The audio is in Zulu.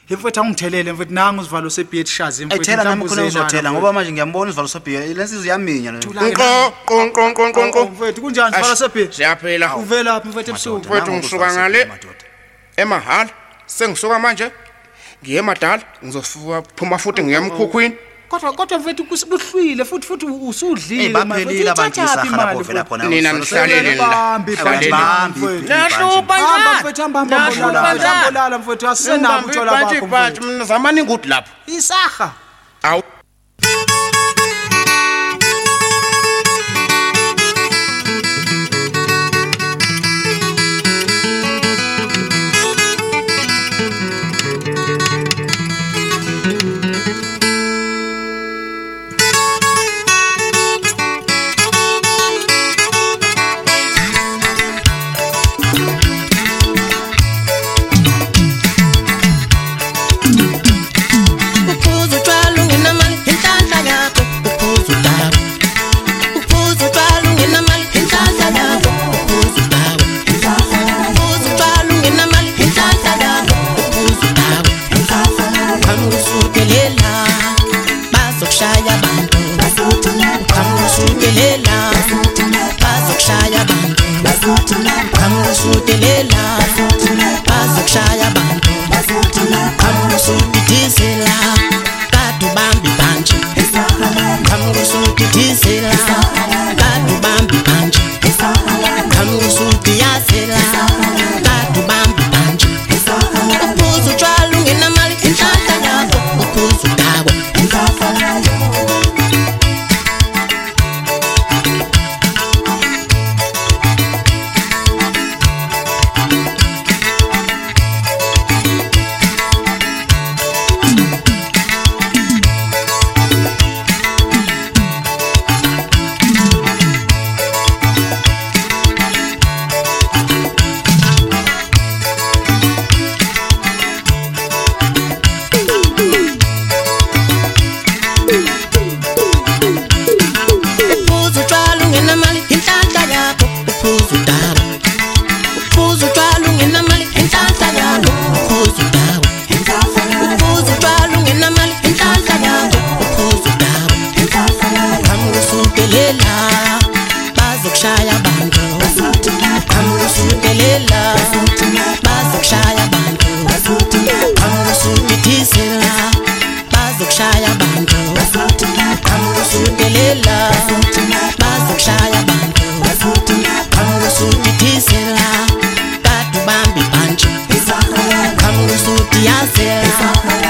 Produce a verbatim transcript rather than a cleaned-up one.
Mfethu angithelele mfethu nanga usivalo sebhiye shazi mfethu. Ayithela nami khona uzothela ngoba manje ngiyambona usivalo sebhiye lensizwe yaminya le. Nqo nqo nqo nqo nqo. Mfethu kunjani usivalo sebhiye? Siyaphela. Uvela phi mfethu ebusuku? Mfethu ngisuka ngale emahala sengisuka manje ngiye emadala ngizofuka phuma futhi ngiye emkhukhwini. Kodwa kodwa mfethu kusibuhlwile futhi futhi usudlile manje. Baphelile abantu isahla bovela khona. Nina nihlalele la. Bambi bambi. Nahlupa njani? Mfethu hamba hamba bolala mfethu asisenabo uthola bakho. Mfethu mina zamani ngudi lapha. Isaha. Awu. Come,